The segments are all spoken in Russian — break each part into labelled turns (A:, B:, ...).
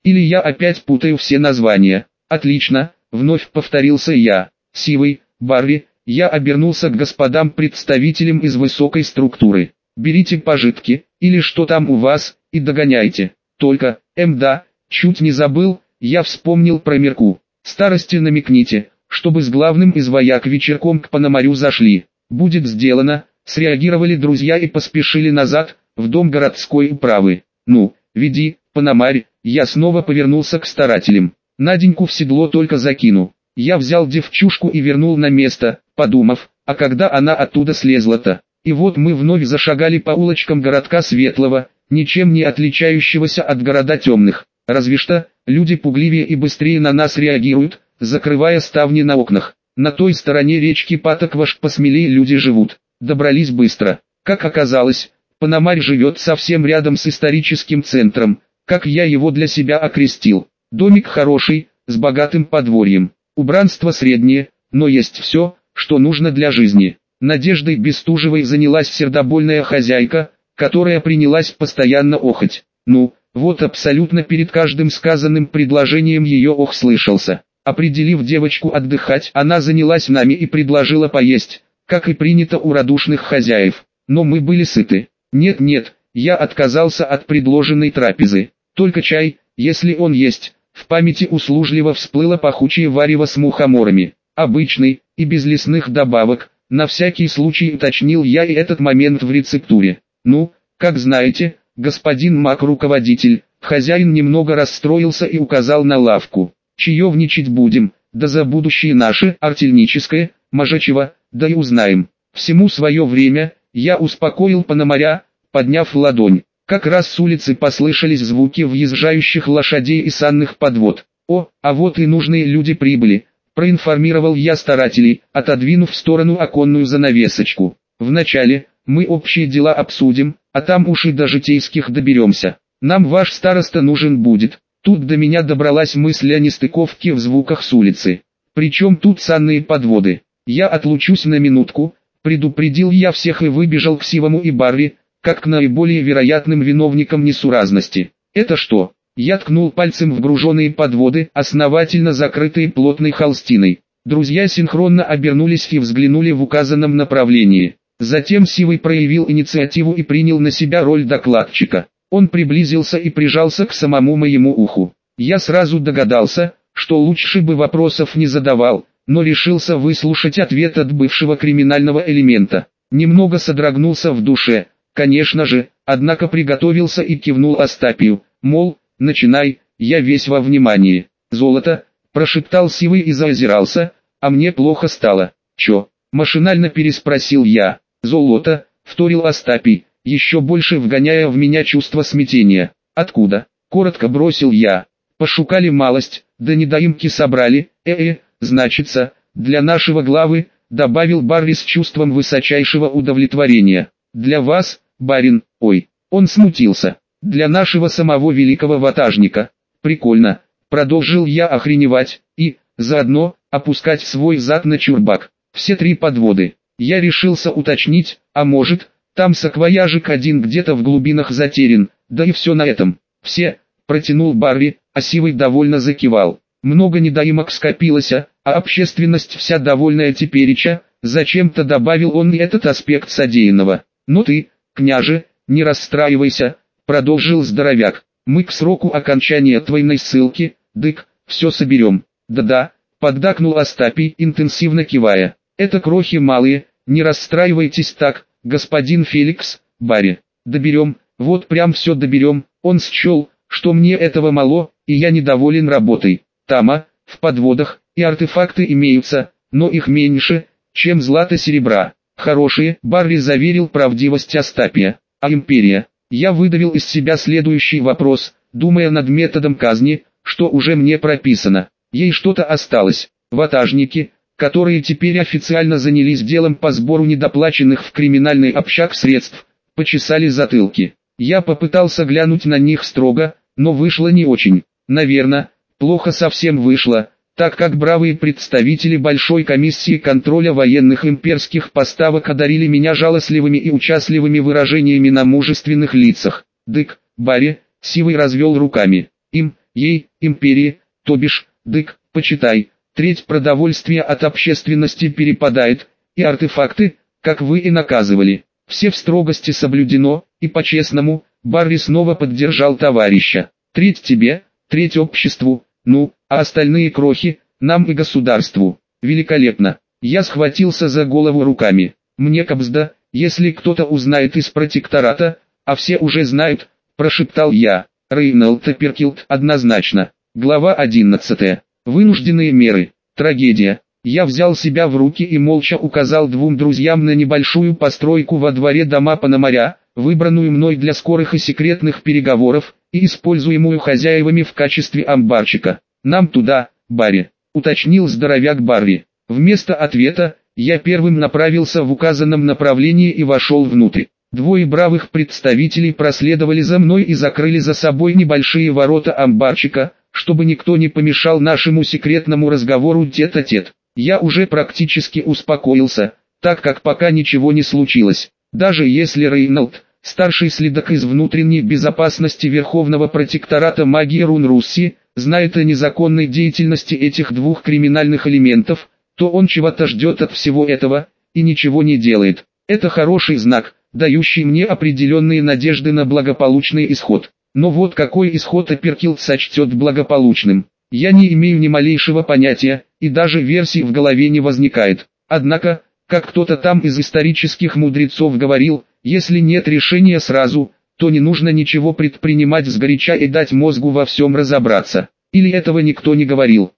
A: Или я опять путаю все названия? Отлично, вновь повторился я. Сивый, Барри, я обернулся к господам представителям из высокой структуры. Берите пожитки, или что там у вас, и догоняйте. Только, да, чуть не забыл, я вспомнил про Мерку. Старости намекните, чтобы с главным из вояк вечерком к Пономарю зашли. Будет сделано, среагировали друзья и поспешили назад, в дом городской управы. Ну, веди, Пономарь, я снова повернулся к старателям. Наденьку в седло только закину. Я взял девчушку и вернул на место, подумав, а когда она оттуда слезла-то? И вот мы вновь зашагали по улочкам городка Светлого, ничем не отличающегося от города темных. Разве что, люди пугливее и быстрее на нас реагируют, закрывая ставни на окнах. На той стороне речки Патокваш посмелее люди живут. Добрались быстро. Как оказалось, Пономарь живет совсем рядом с историческим центром, как я его для себя окрестил. Домик хороший, с богатым подворьем. Убранство среднее, но есть все, что нужно для жизни. Надеждой Бестужевой занялась сердобольная хозяйка, которая принялась постоянно охать. Ну, вот абсолютно перед каждым сказанным предложением ее ох слышался. Определив девочку отдыхать, она занялась нами и предложила поесть, как и принято у радушных хозяев. Но мы были сыты. Нет, я отказался от предложенной трапезы. Только чай, если он есть. В памяти услужливо всплыло пахучее варево с мухоморами. Обычный, и без лесных добавок, на всякий случай уточнил я и этот момент в рецептуре. Ну, как знаете, господин маг-руководитель, хозяин немного расстроился и указал на лавку. Чаевничать будем, да за будущее наше, артельническое, Можечево, да и узнаем. Всему свое время, я успокоил Пономаря, подняв ладонь. Как раз с улицы послышались звуки въезжающих лошадей и санных подвод. О, а вот и нужные люди прибыли, проинформировал я старателей, отодвинув в сторону оконную занавесочку. Вначале, мы общие дела обсудим, а там уж и до житейских доберемся. Нам ваш староста нужен будет. Тут до меня добралась мысль о нестыковке в звуках с улицы. Причем тут санные подводы. Я отлучусь на минутку, предупредил я всех и выбежал к Сивому и Барри, как к наиболее вероятным виновникам несуразности. Это что? Я ткнул пальцем в груженные подводы, основательно закрытые плотной холстиной. Друзья синхронно обернулись и взглянули в указанном направлении. Затем Сивый проявил инициативу и принял на себя роль докладчика. Он приблизился и прижался к самому моему уху. Я сразу догадался, что лучше бы вопросов не задавал, но решился выслушать ответ от бывшего криминального элемента. Немного содрогнулся в душе, конечно же, однако приготовился и кивнул Остапию, мол, начинай, я весь во внимании. Золото, прошептал Сивый и заозирался, а мне плохо стало. Чё? Машинально переспросил я. Золото, вторил Остапий, еще больше вгоняя в меня чувство смятения. Откуда? Коротко бросил я. Пошукали малость, да недоимки собрали, значится, для нашего главы, добавил Барри с чувством высочайшего удовлетворения. Для вас, барин, ой, он смутился. Для нашего самого великого ватажника. Прикольно, продолжил я охреневать, и, заодно, опускать свой зад на чурбак. Все три подводы. Я решился уточнить, а может, там саквояжик один где-то в глубинах затерян, да и все на этом. Все, протянул Барри, а Сивый довольно закивал. Много недоимок скопилось, а общественность вся довольная тепереча, зачем-то добавил он и этот аспект содеянного. Ну ты, княже, не расстраивайся, продолжил здоровяк. Мы к сроку окончания твоей ссылки, дык, все соберем. Да-да, поддакнул Остапий, интенсивно кивая. Это крохи малые, не расстраивайтесь так, господин Феликс, Барри. Доберем, вот прям все доберем. Он счел, что мне этого мало, и я недоволен работой. Тама, в подводах, и артефакты имеются, но их меньше, чем злато-серебра. Хорошие, Барри заверил правдивость Остапия. А империя? Я выдавил из себя следующий вопрос, думая над методом казни, что уже мне прописано. Ей что-то осталось. Ватажники, которые теперь официально занялись делом по сбору недоплаченных в криминальный общак средств, почесали затылки. Я попытался глянуть на них строго, но вышло не очень. Наверное, плохо совсем вышло, так как бравые представители Большой комиссии контроля военных имперских поставок одарили меня жалостливыми и участливыми выражениями на мужественных лицах. Дык, Барри, Сивый развел руками. Им, ей, империи, то бишь, дык, почитай, треть продовольствия от общественности перепадает, и артефакты, как вы и наказывали, все в строгости соблюдено, и по-честному, Барри снова поддержал товарища. Треть тебе, треть обществу, ну, а остальные крохи, нам и государству. Великолепно. Я схватился за голову руками. Мне кабзда, если кто-то узнает из протектората, а все уже знают, прошептал я. Рейнольд Перкилд однозначно. Глава 11. Вынужденные меры. Трагедия. Я взял себя в руки и молча указал двум друзьям на небольшую постройку во дворе дома Пономаря, выбранную мной для скорых и секретных переговоров, и используемую хозяевами в качестве амбарчика. «Нам туда, Барри», — уточнил здоровяк Барри. Вместо ответа, я первым направился в указанном направлении и вошел внутрь. Двое бравых представителей проследовали за мной и закрыли за собой небольшие ворота амбарчика, чтобы никто не помешал нашему секретному разговору тет-а-тет. Я уже практически успокоился, так как пока ничего не случилось. Даже если Рейнольд, старший следак из внутренней безопасности Верховного протектората магии Рунрусси, знает о незаконной деятельности этих двух криминальных элементов, то он чего-то ждет от всего этого, и ничего не делает. Это хороший знак, дающий мне определенные надежды на благополучный исход. Но вот какой исход Перкилд сочтет благополучным, я не имею ни малейшего понятия, и даже версий в голове не возникает. Однако, как кто-то там из исторических мудрецов говорил, если нет решения сразу, то не нужно ничего предпринимать сгоряча и дать мозгу во всем разобраться. Или этого никто не говорил.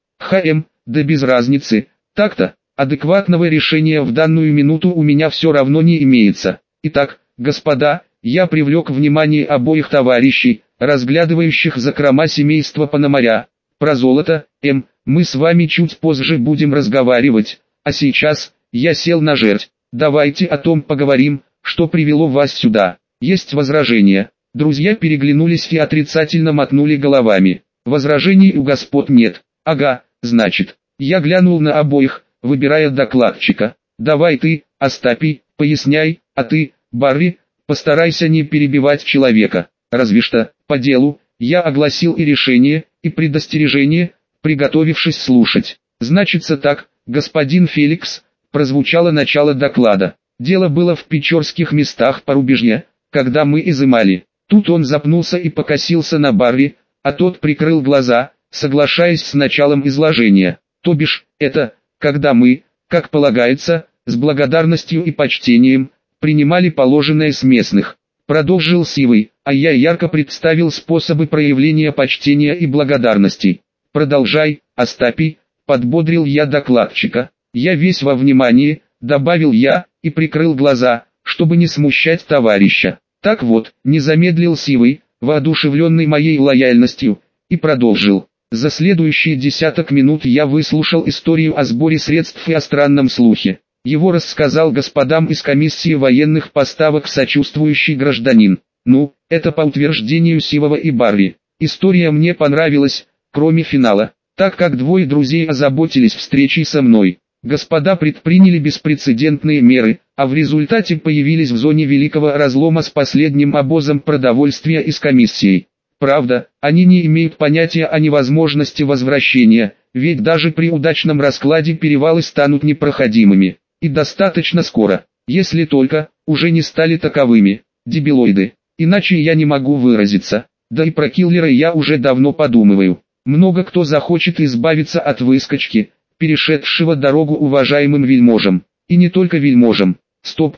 A: Да без разницы, так-то, адекватного решения в данную минуту у меня все равно не имеется. Итак, господа, я привлек внимание обоих товарищей, разглядывающих закрома семейства Пономаря. Про золото, мы с вами чуть позже будем разговаривать, а сейчас, я сел на жерть. Давайте о том поговорим, что привело вас сюда. Есть возражения? Друзья переглянулись и отрицательно мотнули головами. Возражений у господ нет. Ага, значит. Я глянул на обоих, выбирая докладчика. Давай ты, Остапий, поясняй, а ты, Барри, постарайся не перебивать человека. Разве что, по делу, я огласил и решение, и предостережение, приготовившись слушать. Значится так, господин Феликс, прозвучало начало доклада. Дело было в печорских местах порубежья, когда мы изымали. Тут он запнулся и покосился на Барри, а тот прикрыл глаза, соглашаясь с началом изложения. То бишь, это, когда мы, как полагается, с благодарностью и почтением, принимали положенное с местных. Продолжил Сивый, а я ярко представил способы проявления почтения и благодарности. Продолжай, Остапий, подбодрил я докладчика. Я весь во внимании, добавил я, и прикрыл глаза, чтобы не смущать товарища. Так вот, не замедлил Сивый, воодушевленный моей лояльностью, и продолжил. За следующие десяток минут я выслушал историю о сборе средств и о странном слухе. Его рассказал господам из комиссии военных поставок сочувствующий гражданин. Ну, это по утверждению Сивова и Барри. История мне понравилась, кроме финала, так как двое друзей озаботились встречей со мной. Господа предприняли беспрецедентные меры, а в результате появились в зоне Великого Разлома с последним обозом продовольствия и с комиссией. Правда, они не имеют понятия о невозможности возвращения, ведь даже при удачном раскладе перевалы станут непроходимыми. И достаточно скоро, если только, уже не стали таковыми, дебилоиды. Иначе я не могу выразиться. Да и про киллера я уже давно подумываю. Много кто захочет избавиться от выскочки, перешедшего дорогу уважаемым вельможам. И не только вельможам. Стоп.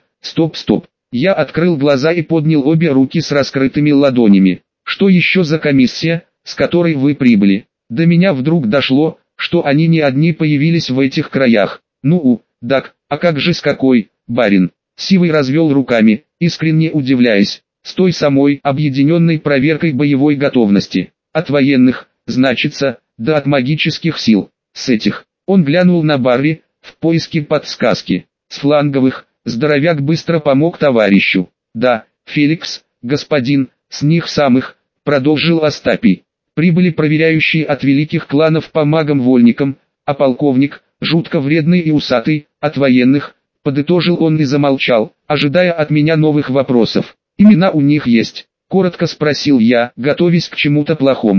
A: Я открыл глаза и поднял обе руки с раскрытыми ладонями. Что еще за комиссия, с которой вы прибыли? До меня вдруг дошло, что они не одни появились в этих краях. Так, а как же с какой, барин? Сивый развел руками, искренне удивляясь. С той самой объединенной проверкой боевой готовности. От военных, значится, да от магических сил. С этих. Он глянул на Барри, в поиске подсказки. С фланговых, здоровяк быстро помог товарищу. Да, Феликс, господин, с них самых, продолжил Остапий. Прибыли проверяющие от великих кланов по магам-вольникам, а полковник, жутко вредный и усатый, от военных, подытожил он и замолчал, ожидая от меня новых вопросов. Имена у них есть? Коротко спросил я, готовясь к чему-то плохому.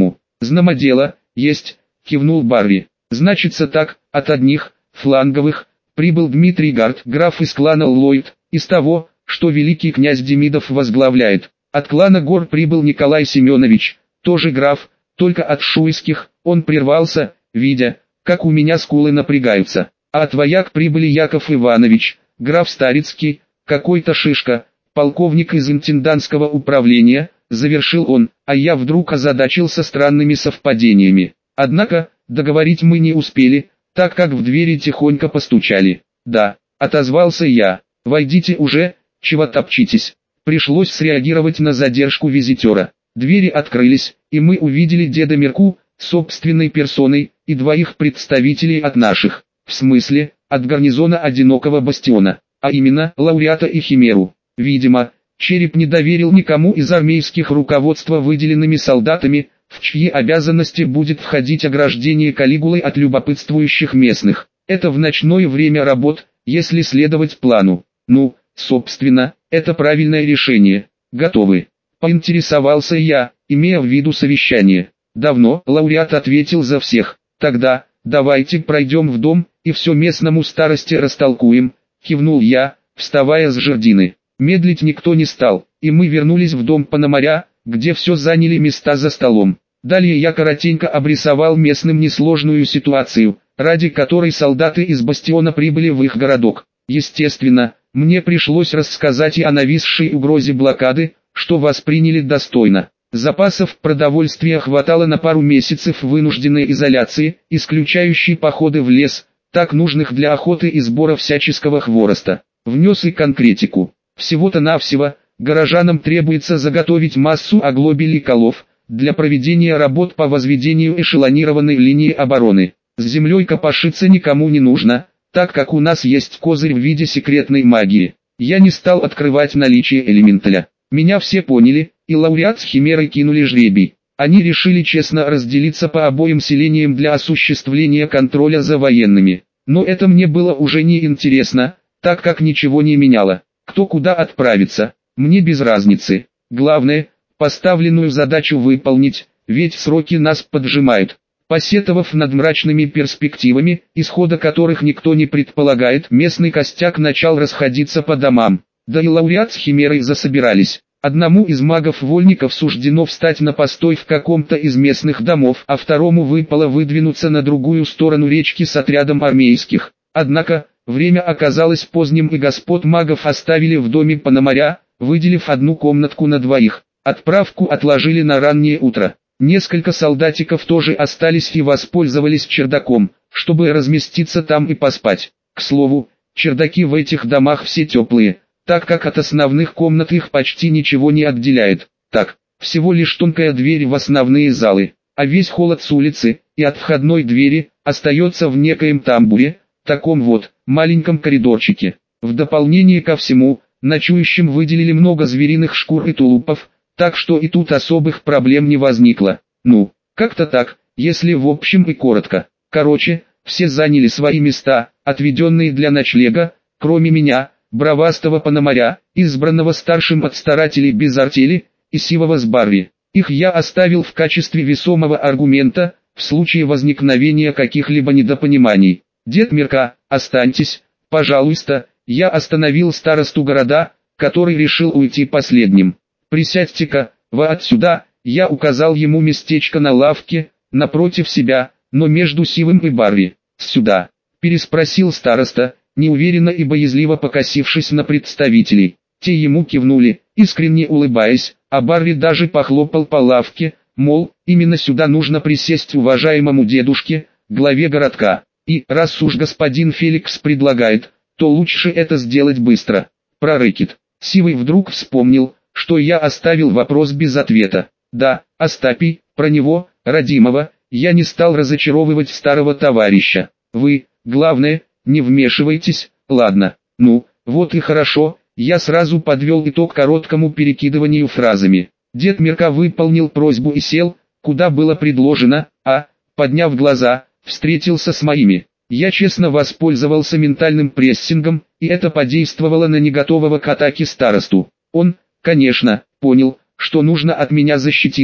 A: Знамо дело, есть, кивнул Барри. Значится так, от одних, фланговых, прибыл Дмитрий Гард, граф из клана Ллойд, из того, что великий князь Демидов возглавляет. От клана Гор прибыл Николай Семенович, тоже граф, только от шуйских. Он прервался, видя, как у меня скулы напрягаются. А от вояк прибыли Яков Иванович, граф Старицкий, какой-то шишка, полковник из интендантского управления, завершил он, а я вдруг озадачился странными совпадениями. Однако, договорить мы не успели, так как в двери тихонько постучали. «Да», — отозвался я, — «войдите уже, чего топчитесь». Пришлось среагировать на задержку визитера. Двери открылись, и мы увидели деда Мирку, собственной персоной, и двоих представителей от наших, в смысле, от гарнизона одинокого бастиона, а именно, лауреата и химеру. Видимо, Череп не доверил никому из армейских руководства выделенными солдатами, в чьи обязанности будет входить ограждение Калигулой от любопытствующих местных. Это в ночное время работ, если следовать плану. Ну, собственно, это правильное решение. Готовы? Поинтересовался я, имея в виду совещание. Давно, лауреат ответил за всех. Тогда, давайте пройдем в дом, и все местному старости растолкуем, кивнул я, вставая с жердины. Медлить никто не стал, и мы вернулись в дом Пономаря, где все заняли места за столом. Далее я коротенько обрисовал местным несложную ситуацию, ради которой солдаты из бастиона прибыли в их городок. Естественно, мне пришлось рассказать и о нависшей угрозе блокады, что восприняли достойно. Запасов продовольствия хватало на пару месяцев вынужденной изоляции, исключающей походы в лес, так нужных для охоты и сбора всяческого хвороста. Внес и конкретику. Всего-то навсего, горожанам требуется заготовить массу оглобелей колов, для проведения работ по возведению эшелонированной линии обороны. С землей копошиться никому не нужно, так как у нас есть козырь в виде секретной магии. Я не стал открывать наличие элементаля. Меня все поняли, и лауреат с химерой кинули жребий. Они решили честно разделиться по обоим селениям для осуществления контроля за военными. Но это мне было уже не интересно, так как ничего не меняло. Кто куда отправится, мне без разницы. Главное, поставленную задачу выполнить, ведь сроки нас поджимают. Посетовав над мрачными перспективами, исхода которых никто не предполагает, местный костяк начал расходиться по домам. Да и лауреат с химерой засобирались. Одному из магов-вольников суждено встать на постой в каком-то из местных домов, а второму выпало выдвинуться на другую сторону речки с отрядом армейских. Однако, время оказалось поздним, и господ магов оставили в доме Пономаря, выделив одну комнатку на двоих. Отправку отложили на раннее утро. Несколько солдатиков тоже остались и воспользовались чердаком, чтобы разместиться там и поспать. К слову, чердаки в этих домах все теплые, так как от основных комнат их почти ничего не отделяет. Так, всего лишь тонкая дверь в основные залы, а весь холод с улицы и от входной двери остается в некоем тамбуре, таком вот, маленьком коридорчике. В дополнение ко всему, ночующим выделили много звериных шкур и тулупов, так что и тут особых проблем не возникло. Ну, как-то так, если в общем и коротко. Короче, все заняли свои места, отведенные для ночлега, кроме меня, бравастого Пономаря, избранного старшим от старателей без артели, и сивого с Барри. Их я оставил в качестве весомого аргумента, в случае возникновения каких-либо недопониманий. Дед Мирка, останьтесь, пожалуйста, я остановил старосту города, который решил уйти последним. Присядьте-ка, вы отсюда, я указал ему местечко на лавке, напротив себя, но между Сивым и Барри. Сюда, переспросил староста, неуверенно и боязливо покосившись на представителей. Те ему кивнули, искренне улыбаясь, а Барри даже похлопал по лавке, мол, именно сюда нужно присесть уважаемому дедушке, главе городка. И, раз уж господин Феликс предлагает, то лучше это сделать быстро. Прорыкит. Сивый вдруг вспомнил, что я оставил вопрос без ответа. Да, Остапий, про него, родимого, я не стал разочаровывать старого товарища. Вы, главное, не вмешивайтесь, ладно? Ну, вот и хорошо, я сразу подвел итог короткому перекидыванию фразами. Дед Мирка выполнил просьбу и сел, куда было предложено, а, подняв глаза, встретился с моими. Я честно воспользовался ментальным прессингом, и это подействовало на неготового к атаке старосту. Он, конечно, понял, что нужно от меня защититься,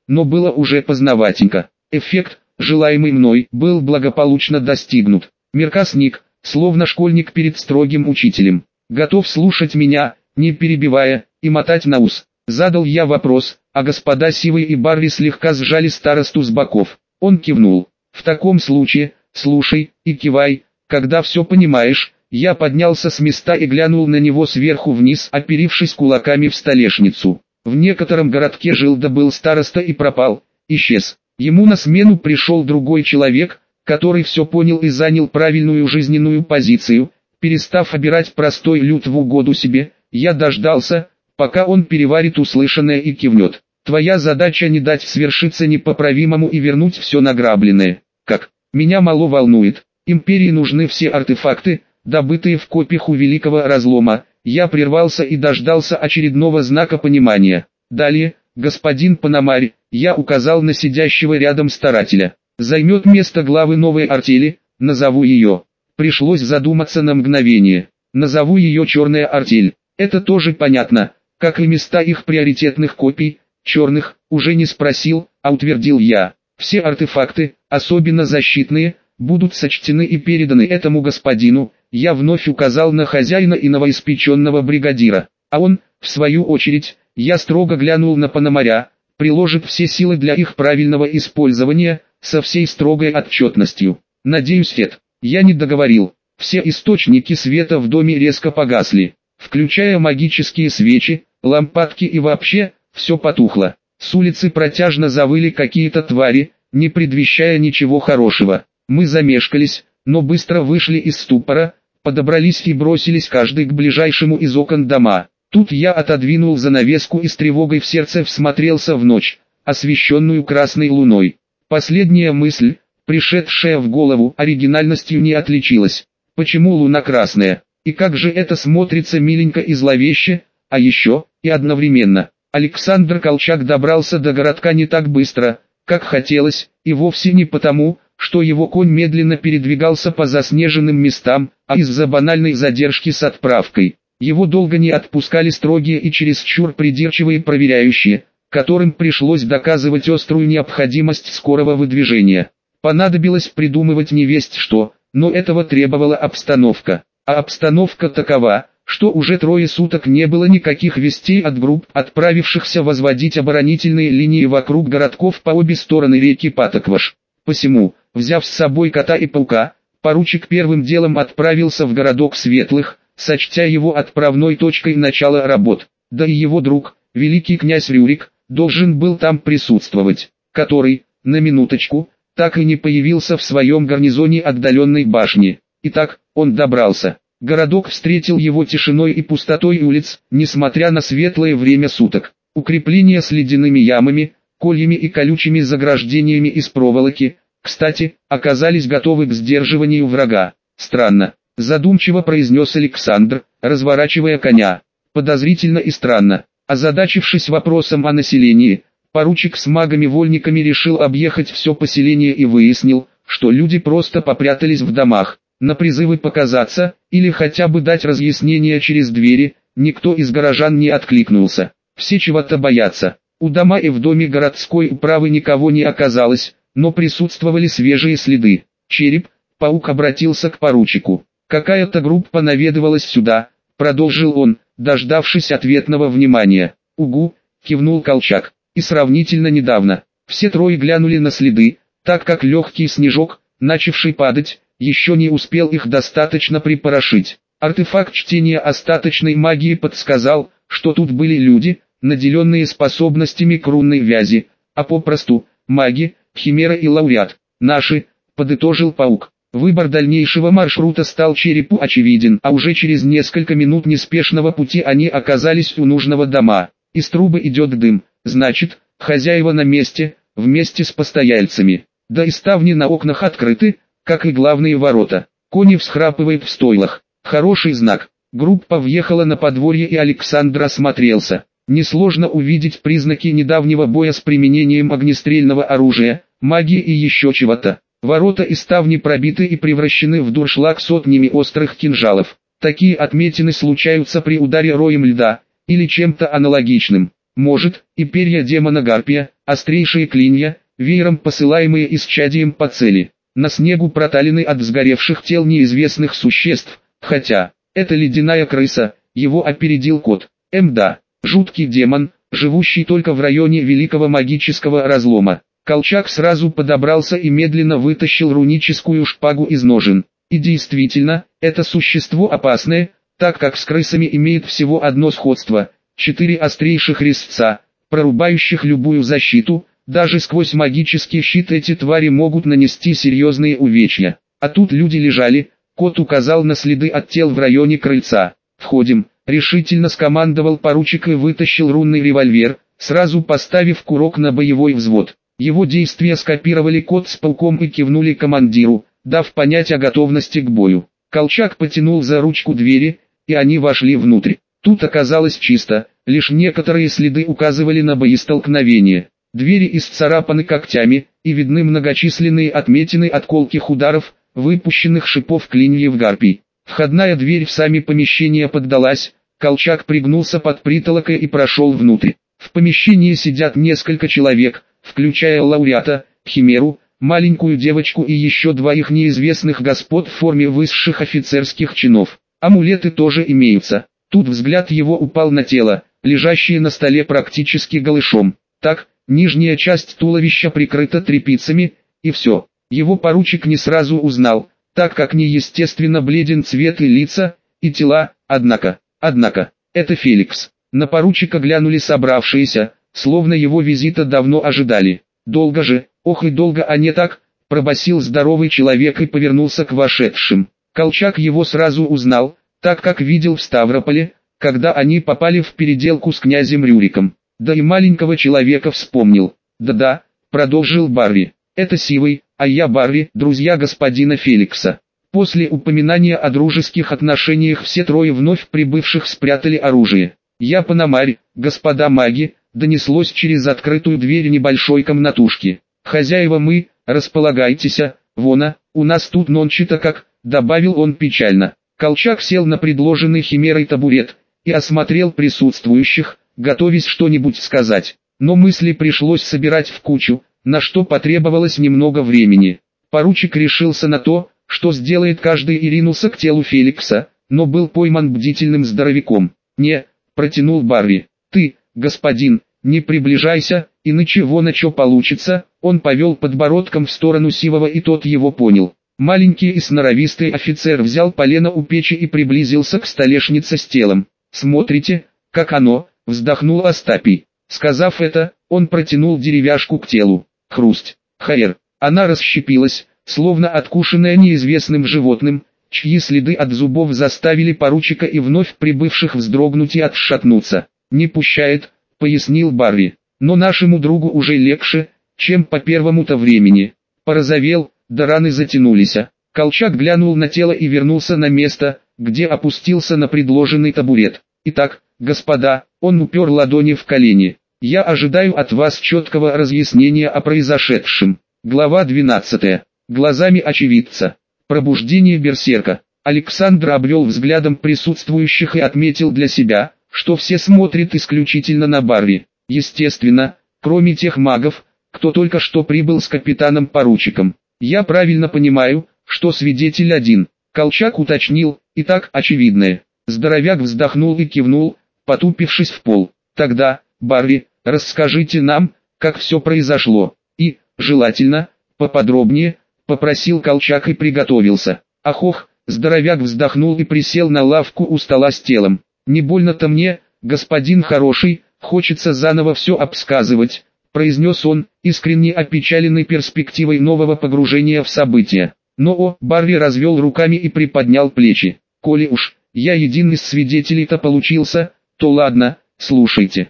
A: но было уже поздноватенько. Эффект, желаемый мной, был благополучно достигнут. Мирка сник, словно школьник перед строгим учителем, готов слушать меня, не перебивая, и мотать на ус. Задал я вопрос, а господа Сивый и Барри слегка сжали старосту с боков. Он кивнул. В таком случае, слушай и кивай, когда все понимаешь. Я поднялся с места и глянул на него сверху вниз, оперившись кулаками в столешницу. В некотором городке жил да был староста и пропал, исчез. Ему на смену пришел другой человек, который все понял и занял правильную жизненную позицию. Перестав обирать простой люд в угоду себе, я дождался, пока он переварит услышанное и кивнет. Твоя задача не дать свершиться непоправимому и вернуть все награбленное. Как? Меня мало волнует. Империи нужны все артефакты, добытые в копьях у Великого Разлома. Я прервался и дождался очередного знака понимания. Далее, господин Пономарь, я указал на сидящего рядом старателя. Займет место главы новой артели, назову ее. Пришлось задуматься на мгновение. Назову ее Черная артель. Это тоже понятно, как и места их приоритетных копий. Черных, уже не спросил, а утвердил я. Все артефакты, особенно защитные, будут сочтены и переданы этому господину. Я вновь указал на хозяина и новоиспеченного бригадира. А он, в свою очередь, я строго глянул на Пономаря, приложит все силы для их правильного использования, со всей строгой отчетностью. Надеюсь, Фет, я не договорил. Все источники света в доме резко погасли, включая магические свечи, лампадки и вообще, все потухло. С улицы протяжно завыли какие-то твари, не предвещая ничего хорошего. Мы замешкались, но быстро вышли из ступора, подобрались и бросились каждый к ближайшему из окон дома. Тут я отодвинул занавеску и с тревогой в сердце всмотрелся в ночь, освещенную красной луной. Последняя мысль, пришедшая в голову, оригинальностью не отличилась. Почему луна красная? И как же это смотрится миленько и зловеще, а еще, и одновременно. Александр Колчак добрался до городка не так быстро, как хотелось, и вовсе не потому, что его конь медленно передвигался по заснеженным местам, а из-за банальной задержки с отправкой. Его долго не отпускали строгие и чересчур придирчивые проверяющие, которым пришлось доказывать острую необходимость скорого выдвижения. Понадобилось придумывать невесть что, но этого требовала обстановка. А обстановка такова, что уже 3 суток не было никаких вестей от групп, отправившихся возводить оборонительные линии вокруг городков по обе стороны реки Патокваш. Посему, взяв с собой кота и паука, поручик первым делом отправился в городок Светлых, сочтя его отправной точкой начала работ. Да и его друг, великий князь Рюрик, должен был там присутствовать, который, на минуточку, так и не появился в своем гарнизоне отдаленной башни. Итак, он добрался. Городок встретил его тишиной и пустотой улиц, несмотря на светлое время суток. Укрепления с ледяными ямами, кольями и колючими заграждениями из проволоки, кстати, оказались готовы к сдерживанию врага. Странно, задумчиво произнес Александр, разворачивая коня. Подозрительно и странно. Озадачившись вопросом о населении, поручик с магами-вольниками решил объехать все поселение и выяснил, что люди просто попрятались в домах. На призывы показаться, или хотя бы дать разъяснение через двери, никто из горожан не откликнулся. Все чего-то боятся. У дома и в доме городской управы никого не оказалось, но присутствовали свежие следы. Череп-паук обратился к поручику. «Какая-то группа наведывалась сюда», — продолжил он, дождавшись ответного внимания. «Угу», — кивнул Колчак. «И сравнительно недавно. Все 3 глянули на следы, так как легкий снежок, начавший падать, еще не успел их достаточно припорошить. Артефакт чтения остаточной магии подсказал, что тут были люди, наделенные способностями к рунной вязи, а попросту, маги, химера и лауреат. Наши, подытожил паук. Выбор дальнейшего маршрута стал черепу очевиден, а уже через несколько минут неспешного пути они оказались у нужного дома. Из трубы идет дым, значит, хозяева на месте, вместе с постояльцами. Да и ставни на окнах открыты, как и главные ворота. Кони всхрапывают в стойлах. Хороший знак. Группа въехала на подворье и Александр осмотрелся. Несложно увидеть признаки недавнего боя с применением огнестрельного оружия, магии и еще чего-то. Ворота и ставни пробиты и превращены в дуршлаг сотнями острых кинжалов. Такие отметины случаются при ударе роем льда, или чем-то аналогичным. Может, и перья демона Гарпия, острейшие клинья, веером посылаемые исчадием по цели. На снегу проталины от сгоревших тел неизвестных существ, хотя, это ледяная крыса, его опередил кот. Да, жуткий демон, живущий только в районе великого магического разлома. Колчак сразу подобрался и медленно вытащил руническую шпагу из ножен. И действительно, это существо опасное, так как с крысами имеет всего одно сходство – 4 острейших резца, прорубающих любую защиту. Даже сквозь магический щит эти твари могут нанести серьезные увечья. А тут люди лежали, кот указал на следы от тел в районе крыльца. «Входим», — решительно скомандовал поручик и вытащил рунный револьвер, сразу поставив курок на боевой взвод. Его действия скопировали кот с пауком и кивнули командиру, дав понять о готовности к бою. Колчак потянул за ручку двери, и они вошли внутрь. Тут оказалось чисто, лишь некоторые следы указывали на боестолкновение. Двери исцарапаны когтями, и видны многочисленные отметины от колких ударов, выпущенных шипов клиньев гарпий. Входная дверь в сами помещения поддалась, Колчак пригнулся под притолокой и прошел внутрь. В помещении сидят несколько человек, включая лауреата, химеру, маленькую девочку и еще двоих неизвестных господ в форме высших офицерских чинов. Амулеты тоже имеются. Тут взгляд его упал на тело, лежащее на столе практически голышом. Так, нижняя часть туловища прикрыта тряпицами, и все. Его поручик не сразу узнал, так как неестественно бледен цвет и лица, и тела, однако, это Феликс. На поручика глянули собравшиеся, словно его визита давно ожидали. «Долго же, ох и долго, а не так», — пробасил здоровый человек и повернулся к вошедшим. Колчак его сразу узнал, так как видел в Ставрополе, когда они попали в переделку с князем Рюриком. Да и маленького человека вспомнил. «Да-да», — продолжил Барри, — «это Сивый, а я Барри, друзья господина Феликса». После упоминания о дружеских отношениях все трое вновь прибывших спрятали оружие. «Я Пономарь, господа маги», — донеслось через открытую дверь небольшой комнатушки. «Хозяева мы, располагайтесь, вона, у нас тут нончито как», — добавил он печально. Колчак сел на предложенный химерой табурет и осмотрел присутствующих, готовясь что-нибудь сказать. Но мысли пришлось собирать в кучу, на что потребовалось немного времени. Поручик решился на то, что сделает каждый, и ринулся к телу Феликса, но был пойман бдительным здоровяком. «Не», — протянул Барри, — «ты, господин, не приближайся, иначе вон что получится». Он повел подбородком в сторону Сивого, и тот его понял. Маленький и сноровистый офицер взял полено у печи и приблизился к столешнице с телом. «Смотрите, как оно», — вздохнул Остапий. Сказав это, он протянул деревяшку к телу. Хрусть. Хаер. Она расщепилась, словно откушенная неизвестным животным, чьи следы от зубов заставили поручика и вновь прибывших вздрогнуть и отшатнуться. «Не пущает», — пояснил Барри. «Но нашему другу уже легче, чем по первому-то времени. Порозовел, да раны затянулись». Колчак глянул на тело и вернулся на место, где опустился на предложенный табурет. «Итак, господа», — он упер ладони в колени, — «я ожидаю от вас четкого разъяснения о произошедшем». Глава 12. Глазами очевидца. Пробуждение берсерка. Александр обвел взглядом присутствующих и отметил для себя, что все смотрят исключительно на Барри. Естественно, кроме тех магов, кто только что прибыл с капитаном-поручиком. «Я правильно понимаю, что свидетель один», — Колчак уточнил, — «и так очевидное». Здоровяк вздохнул и кивнул, потупившись в пол. «Тогда, Барри, расскажите нам, как все произошло, и, желательно, поподробнее», — попросил Колчак и приготовился. «Ох», — здоровяк вздохнул и присел на лавку у стола с телом. «Не больно-то мне, господин хороший, хочется заново все обсказывать», — произнес он, искренне опечаленный перспективой нового погружения в события. Но Барри развел руками и приподнял плечи. «Коли уж я един из свидетелей-то получился, то ладно, слушайте».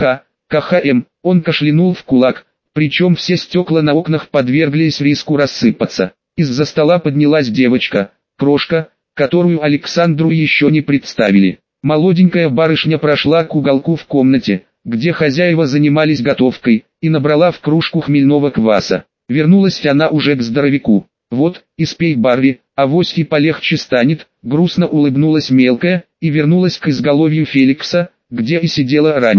A: КХМ, он кашлянул в кулак, причем все стекла на окнах подверглись риску рассыпаться. Из-за стола поднялась девочка, крошка, которую Александру еще не представили. Молоденькая барышня прошла к уголку в комнате, где хозяева занимались готовкой, и набрала в кружку хмельного кваса. Вернулась она уже к здоровяку. «Вот, испей, Барри, авось и полегче станет», — грустно улыбнулась мелкая, и вернулась к изголовью Феликса, где и сидела ранее.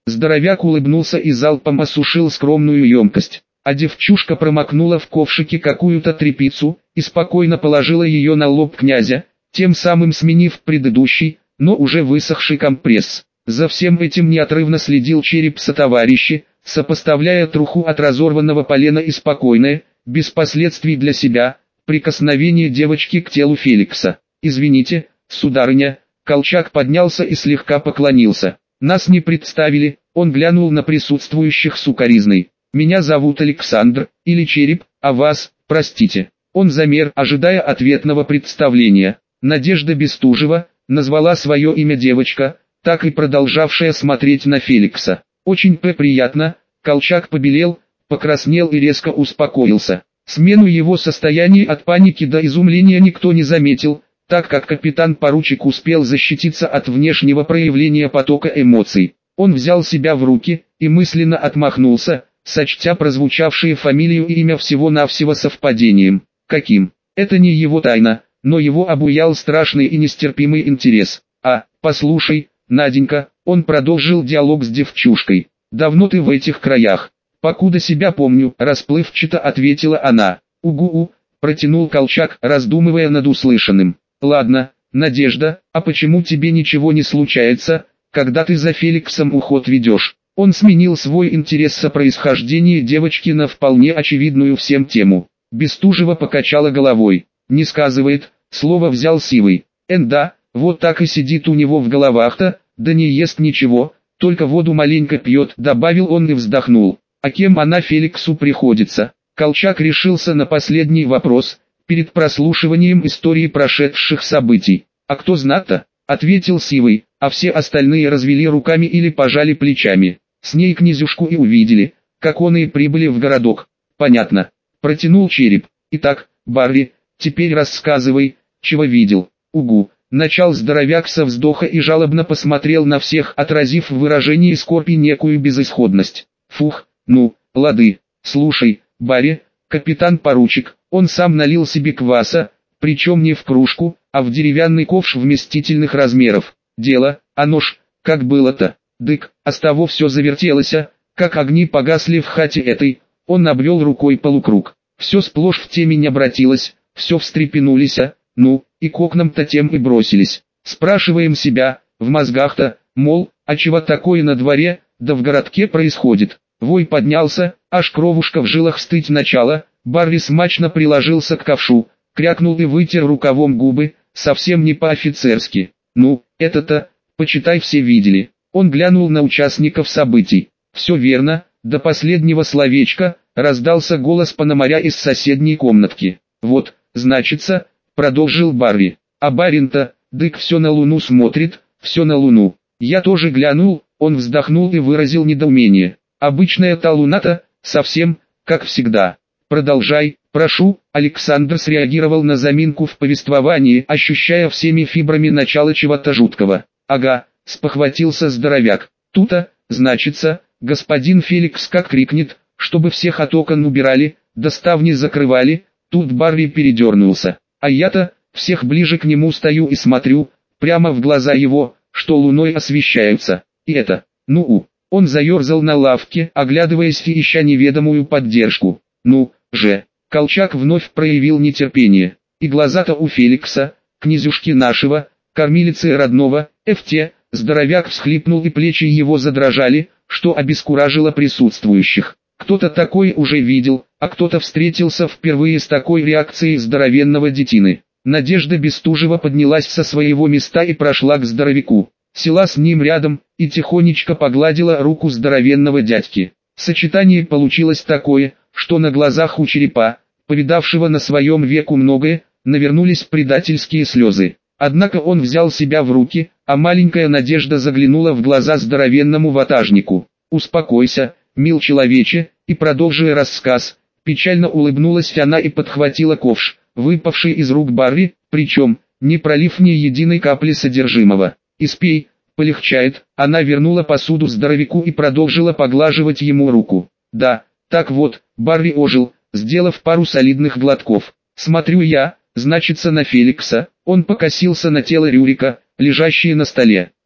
A: Здоровяк улыбнулся и залпом осушил скромную емкость. А девчушка промокнула в ковшике какую-то тряпицу и спокойно положила ее на лоб князя, тем самым сменив предыдущий, но уже высохший компресс. За всем этим неотрывно следил череп сотоварища, сопоставляя труху от разорванного полена и спокойное, без последствий для себя, прикосновение девочки к телу Феликса. «Извините, сударыня», Колчак поднялся и слегка поклонился. «Нас не представили», он глянул на присутствующих с укоризной. «Меня зовут Александр, или Череп, а вас, простите». Он замер, ожидая ответного представления. Надежда Бестужева назвала свое имя девочка, так и продолжавшая смотреть на Феликса. «Очень приятно», Колчак побелел, покраснел и резко успокоился. Смену его состояния от паники до изумления никто не заметил, так как капитан-поручик успел защититься от внешнего проявления потока эмоций. Он взял себя в руки и мысленно отмахнулся, сочтя прозвучавшие фамилию и имя всего-навсего совпадением. Каким? Это не его тайна, но его обуял страшный и нестерпимый интерес. Послушай, Наденька, он продолжил диалог с девчушкой. Давно ты в этих краях? Покуда себя помню, расплывчато ответила она. Угу, протянул Колчак, раздумывая над услышанным. Ладно, Надежда, а почему тебе ничего не случается, когда ты за Феликсом уход ведешь? Он сменил свой интерес о происхождении девочки на вполне очевидную всем тему. Бестужева покачала головой. Не сказывает, слово взял Сивый. Да, вот так и сидит у него в головах-то, да не ест ничего, только воду маленько пьет, добавил он и вздохнул. А кем она Феликсу приходится? Колчак решился на последний вопрос, перед прослушиванием истории прошедших событий. А кто знает-то? Ответил Сивый, а все остальные развели руками или пожали плечами. С ней князюшку и увидели, как он и прибыли в городок. Понятно. Протянул Череп. Итак, Барри, теперь рассказывай, чего видел. Угу. Начал здоровяк со вздоха и жалобно посмотрел на всех, отразив в выражении скорби некую безысходность. Фух, ну, лады. Слушай, Барри, капитан-поручик, он сам налил себе кваса, причем не в кружку, а в деревянный ковш вместительных размеров. Дело, оно ж, как было-то, дык, а с того все завертелось, как огни погасли в хате этой, он обвел рукой полукруг. Все сплошь в темень обратилось, все встрепенулись, ну, и к окнам-то тем и бросились. Спрашиваем себя, в мозгах-то, мол, а чего такое на дворе, да в городке происходит. Вой поднялся, аж кровушка в жилах стыть начала, Барри смачно приложился к ковшу, крякнул и вытер рукавом губы, совсем не по-офицерски. Ну, это-то, почитай, все видели. Он глянул на участников событий. Все верно, до последнего словечка, раздался голос Пономаря из соседней комнатки. Вот, значится, продолжил Барри. А барин-то, дык все на луну смотрит, все на луну. Я тоже глянул, он вздохнул и выразил недоумение. Обычная та луна-то, совсем, как всегда. Продолжай, прошу. Александр среагировал на заминку в повествовании, ощущая всеми фибрами начало чего-то жуткого. Ага, спохватился здоровяк. Тута, значится, господин Феликс как крикнет, чтобы всех от окон убирали, да ставни закрывали. Тут Барри передернулся. А я-то, всех ближе к нему стою и смотрю, прямо в глаза его, что луной освещаются. И это, он заерзал на лавке, оглядываясь и ища неведомую поддержку. Ну, же, Колчак вновь проявил нетерпение. И глаза-то у Феликса, князюшки нашего, кормилицы родного, здоровяк всхлипнул и плечи его задрожали, что обескуражило присутствующих. Кто-то такой уже видел, а кто-то встретился впервые с такой реакцией здоровенного детины. Надежда Бестужева поднялась со своего места и прошла к здоровяку. Села с ним рядом и тихонечко погладила руку здоровенного дядьки. Сочетание получилось такое, что на глазах у черепа, повидавшего на своем веку многое, навернулись предательские слезы. Однако он взял себя в руки, а маленькая Надежда заглянула в глаза здоровенному ватажнику. «Успокойся, мил человече, и продолжи рассказ». Печально улыбнулась она и подхватила ковш, выпавший из рук Барри, причем, не пролив ни единой капли содержимого. «Испей, полегчает». Она вернула посуду здоровяку и продолжила поглаживать ему руку. «Да, так вот», Барри ожил, сделав пару солидных глотков. «Смотрю я, значится, на Феликса». Он покосился на тело Рюрика, лежащее на столе.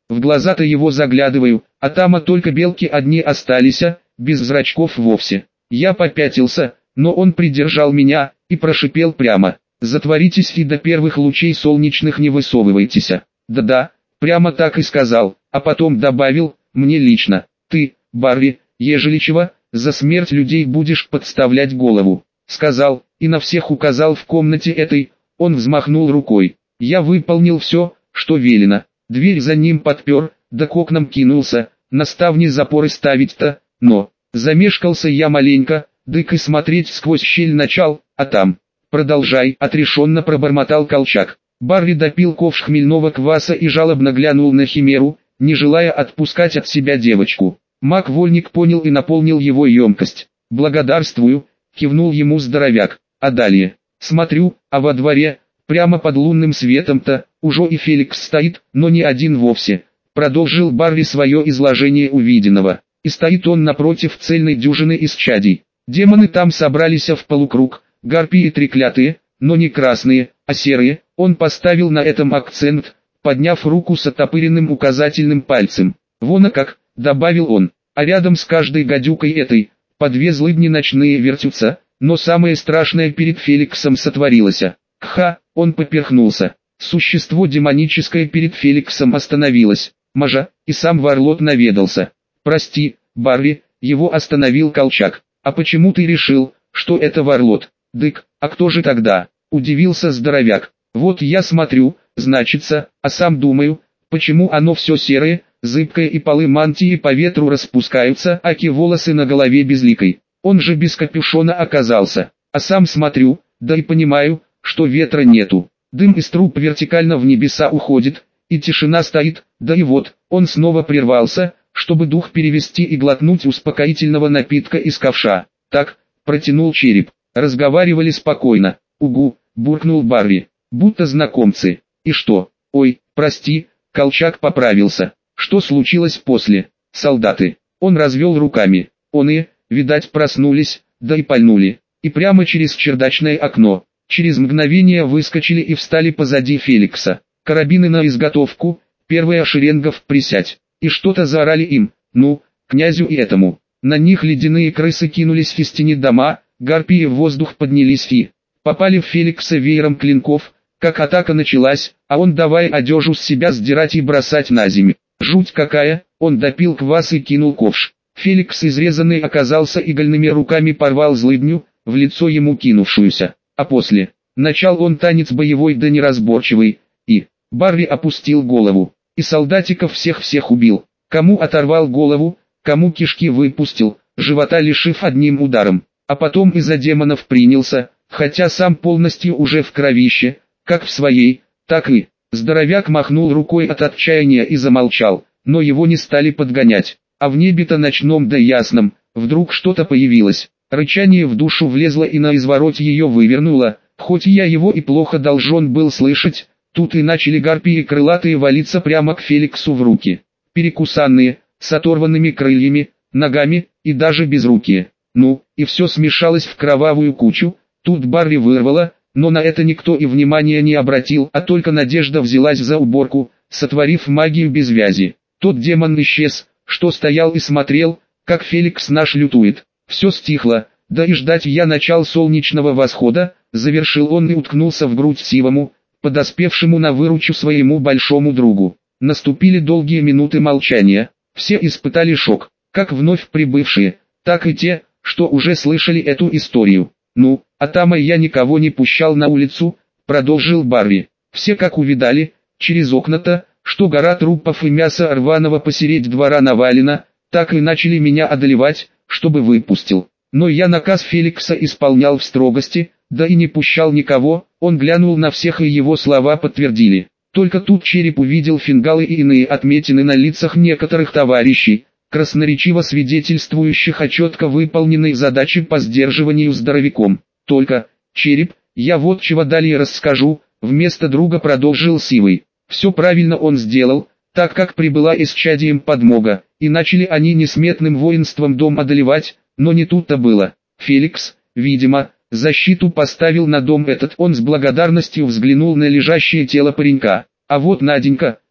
A: В глаза-то его заглядываю, а там только белки одни остались, без зрачков вовсе. Я попятился, но он придержал меня и прошипел прямо: «Затворитесь и до первых лучей солнечных не высовывайтесь». Да-да, прямо так и сказал, а потом добавил: «Мне лично, ты, Барри, ежели чего, за смерть людей будешь подставлять голову». Сказал, и на всех указал в комнате этой. Он взмахнул рукой. Я выполнил все, что велено. Дверь за ним подпер, да к окнам кинулся, на ставни запоры ставить-то, но замешкался я маленько, дык и смотреть сквозь щель начал, а там... «Продолжай», — отрешенно пробормотал Колчак. Барри допил ковш хмельного кваса и жалобно глянул на Химеру, не желая отпускать от себя девочку. Маг-вольник понял и наполнил его емкость. «Благодарствую», — кивнул ему здоровяк. А далее? Смотрю, а во дворе, прямо под лунным светом-то, уже и Феликс стоит, но не один вовсе. Продолжил Барри свое изложение увиденного. И стоит он напротив цельной дюжины исчадий. Демоны там собрались в полукруг, гарпии треклятые, но не красные, а серые. Он поставил на этом акцент, подняв руку с оттопыренным указательным пальцем. «Вон как», — добавил он, — «а рядом с каждой гадюкой этой, по две злыдни ночные вертятся, но самое страшное перед Феликсом сотворилось». Кха, он поперхнулся. Существо демоническое перед Феликсом остановилось. Мажа, и сам Варлот наведался. «Прости, Барри», — его остановил Колчак. «А почему ты решил, что это Варлот?» «Дык, а кто же тогда?» — удивился здоровяк. «Вот я смотрю, значится, а сам думаю, почему оно все серое, зыбкое и полы мантии по ветру распускаются, аки волосы на голове безликой. Он же без капюшона оказался, а сам смотрю, да и понимаю, что ветра нету. Дым из труб вертикально в небеса уходит, и тишина стоит, да и вот, он снова прервался, чтобы дух перевести и глотнуть успокоительного напитка из ковша. Так, протянул череп. Разговаривали спокойно. «Угу», буркнул Барри, будто знакомцы. «И что?» «Ой, прости», Колчак поправился. «Что случилось после?» «Солдаты». Он развел руками. Они, видать, проснулись, да и пальнули. И прямо через чердачное окно. Через мгновение выскочили и встали позади Феликса. Карабины на изготовку, первая шеренга в присядь. И что-то заорали им, ну, князю и этому. На них ледяные крысы кинулись в стене дома, гарпии в воздух поднялись и попали в Феликса веером клинков, как атака началась, а он давай одежу с себя сдирать и бросать на землю. Жуть какая, он допил квас и кинул ковш. Феликс изрезанный оказался игольными руками порвал злыдню, в лицо ему кинувшуюся. А после, начал он танец боевой да неразборчивый, и Барри опустил голову, и солдатиков всех убил. Кому оторвал голову, кому кишки выпустил, живота лишив одним ударом. А потом из-за демонов принялся, хотя сам полностью уже в кровище, как в своей, так и. Здоровяк махнул рукой от отчаяния и замолчал, но его не стали подгонять. А в небе-то ночном да ясном, вдруг что-то появилось. Рычание в душу влезло и на извороте ее вывернуло, хоть я его и плохо должен был слышать, тут и начали гарпии крылатые валиться прямо к Феликсу в руки. Перекусанные, с оторванными крыльями, ногами и даже безрукие. Ну, и все смешалось в кровавую кучу, тут Барри вырвало, но на это никто и внимания не обратил, а только Надежда взялась за уборку, сотворив магию без вязи. Тот демон исчез, что стоял и смотрел, как Феликс наш лютует. Все стихло, да и ждать я начал солнечного восхода, завершил он и уткнулся в грудь Сивому, подоспевшему на выручу своему большому другу. Наступили долгие минуты молчания, все испытали шок, как вновь прибывшие, так и те, что уже слышали эту историю. «Ну, а там я никого не пущал на улицу», — продолжил Барри. «Все как увидали, через окна-то, что гора трупов и мяса рваного посередь двора навалена, так и начали меня одолевать, чтобы выпустил. Но я наказ Феликса исполнял в строгости, да и не пущал никого». Он глянул на всех и его слова подтвердили. Только тут череп увидел фингалы и иные отметины на лицах некоторых товарищей, красноречиво свидетельствующих о четко выполненной задаче по сдерживанию здоровяком. «Только, череп, я вот чего далее расскажу», вместо друга продолжил Сивый. «Все правильно он сделал, так как прибыла исчадием подмога, и начали они несметным воинством дом одолевать, но не тут-то было. Феликс, видимо, защиту поставил на дом этот». Он с благодарностью взглянул на лежащее тело паренька. «А вот Наденька,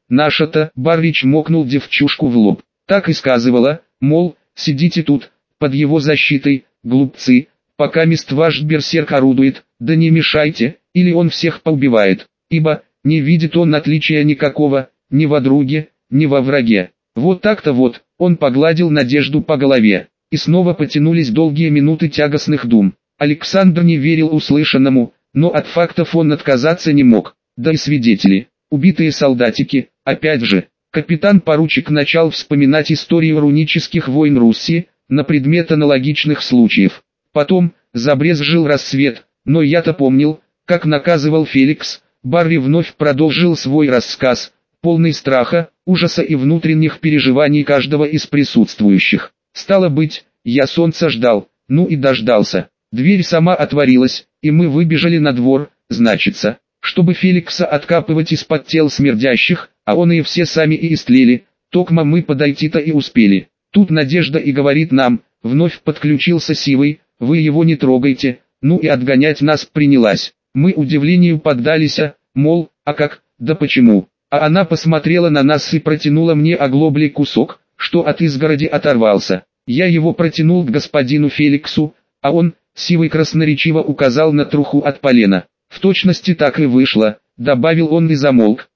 A: наша-то, Барри чмокнул девчушку в лоб. Так и сказывала, мол, сидите тут, под его защитой, глупцы, пока мист ваш берсерк орудует, да не мешайте, или он всех поубивает, ибо, не видит он отличия никакого, ни во друге, ни во враге. Вот так-то вот, он погладил Надежду по голове, и снова потянулись долгие минуты тягостных дум. Александр не верил услышанному, но от фактов он отказаться не мог, да и свидетели, убитые солдатики, опять же. Капитан-поручик начал вспоминать историю рунических войн Руси, на предмет аналогичных случаев. Потом, забрезжил рассвет, но я-то помнил, как наказывал Феликс. Барри вновь продолжил свой рассказ, полный страха, ужаса и внутренних переживаний каждого из присутствующих. Стало быть, я солнца ждал, ну и дождался. Дверь сама отворилась, и мы выбежали на двор, значится, чтобы Феликса откапывать из-под тел смердящих, а он и все сами и истлели, токма мы подойти-то и успели. Тут Надежда и говорит нам, вновь подключился Сивый, вы его не трогайте, ну и отгонять нас принялась. Мы удивлению поддались, мол, а как, да почему? А она посмотрела на нас и протянула мне оглоблый кусок, что от изгороди оторвался. Я его протянул к господину Феликсу, а он, Сивый красноречиво указал на труху от полена. В точности так и вышло, добавил он и замолк,